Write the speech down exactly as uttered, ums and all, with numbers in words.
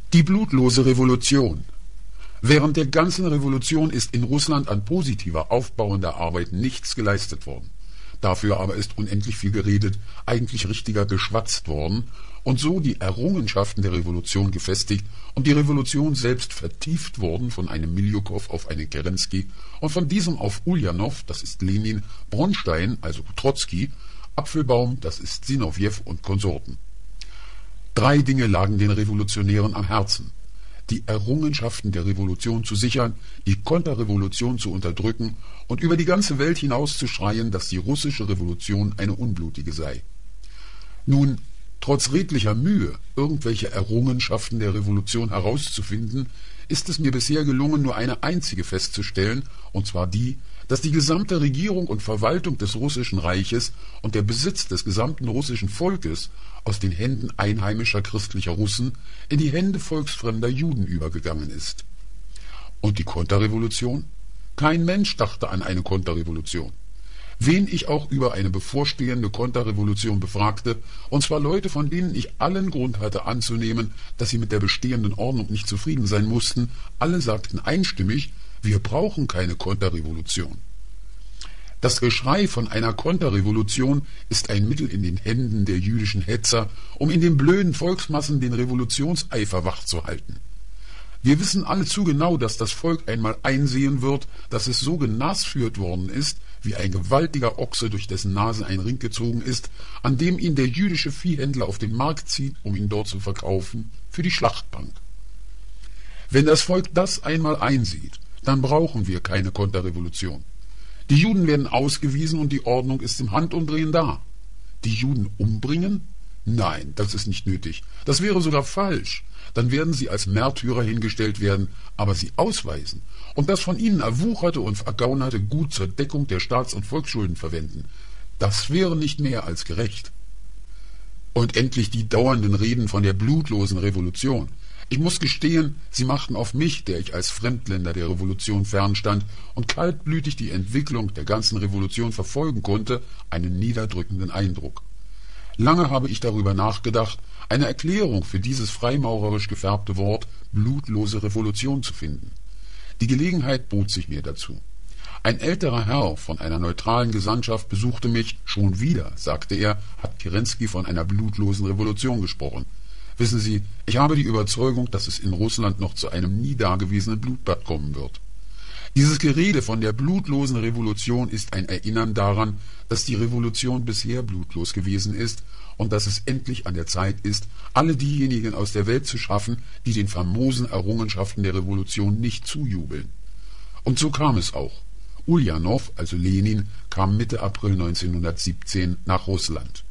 Die blutlose Revolution. Während der ganzen Revolution ist in Russland an positiver, aufbauender Arbeit nichts geleistet worden. Dafür aber ist unendlich viel geredet, eigentlich richtiger geschwatzt worden und so die Errungenschaften der Revolution gefestigt und die Revolution selbst vertieft worden von einem Miljukow auf einen Kerensky und von diesem auf Uljanov, das ist Lenin, Bronstein, also Trotzki, Apfelbaum, das ist Sinowjew und Konsorten. Drei Dinge lagen den Revolutionären am Herzen: die Errungenschaften der Revolution zu sichern, die Konterrevolution zu unterdrücken und über die ganze Welt hinaus zu schreien, dass die russische Revolution eine unblutige sei. Nun, trotz redlicher Mühe, irgendwelche Errungenschaften der Revolution herauszufinden, ist es mir bisher gelungen, nur eine einzige festzustellen, und zwar die, dass die gesamte Regierung und Verwaltung des Russischen Reiches und der Besitz des gesamten russischen Volkes aus den Händen einheimischer christlicher Russen in die Hände volksfremder Juden übergegangen ist. Und die Konterrevolution? Kein Mensch dachte an eine Konterrevolution. Wen ich auch über eine bevorstehende Konterrevolution befragte, und zwar Leute, von denen ich allen Grund hatte anzunehmen, dass sie mit der bestehenden Ordnung nicht zufrieden sein mussten, alle sagten einstimmig, wir brauchen keine Konterrevolution. Das Geschrei von einer Konterrevolution ist ein Mittel in den Händen der jüdischen Hetzer, um in den blöden Volksmassen den Revolutionseifer wachzuhalten. Wir wissen alle zu genau, dass das Volk einmal einsehen wird, dass es so genasführt worden ist, wie ein gewaltiger Ochse, durch dessen Nase ein Ring gezogen ist, an dem ihn der jüdische Viehhändler auf den Markt zieht, um ihn dort zu verkaufen, für die Schlachtbank. Wenn das Volk das einmal einsieht, dann brauchen wir keine Konterrevolution. Die Juden werden ausgewiesen und die Ordnung ist im Handumdrehen da. Die Juden umbringen? Nein, das ist nicht nötig. Das wäre sogar falsch. Dann werden sie als Märtyrer hingestellt werden, aber sie ausweisen und das von ihnen erwucherte und vergaunerte Gut zur Deckung der Staats- und Volksschulden verwenden. Das wäre nicht mehr als gerecht. Und endlich die dauernden Reden von der blutlosen Revolution. Ich muss gestehen, sie machten auf mich, der ich als Fremdländer der Revolution fernstand und kaltblütig die Entwicklung der ganzen Revolution verfolgen konnte, einen niederdrückenden Eindruck. Lange habe ich darüber nachgedacht, eine Erklärung für dieses freimaurerisch gefärbte Wort blutlose Revolution zu finden. Die Gelegenheit bot sich mir dazu. Ein älterer Herr von einer neutralen Gesandtschaft besuchte mich. Schon wieder, sagte er, hat Kerensky von einer blutlosen Revolution gesprochen. Wissen Sie, ich habe die Überzeugung, dass es in Russland noch zu einem nie dagewesenen Blutbad kommen wird. Dieses Gerede von der blutlosen Revolution ist ein Erinnern daran, dass die Revolution bisher blutlos gewesen ist und dass es endlich an der Zeit ist, alle diejenigen aus der Welt zu schaffen, die den famosen Errungenschaften der Revolution nicht zujubeln. Und so kam es auch. Uljanov, also Lenin, kam Mitte April neunzehnhundertsiebzehn nach Russland.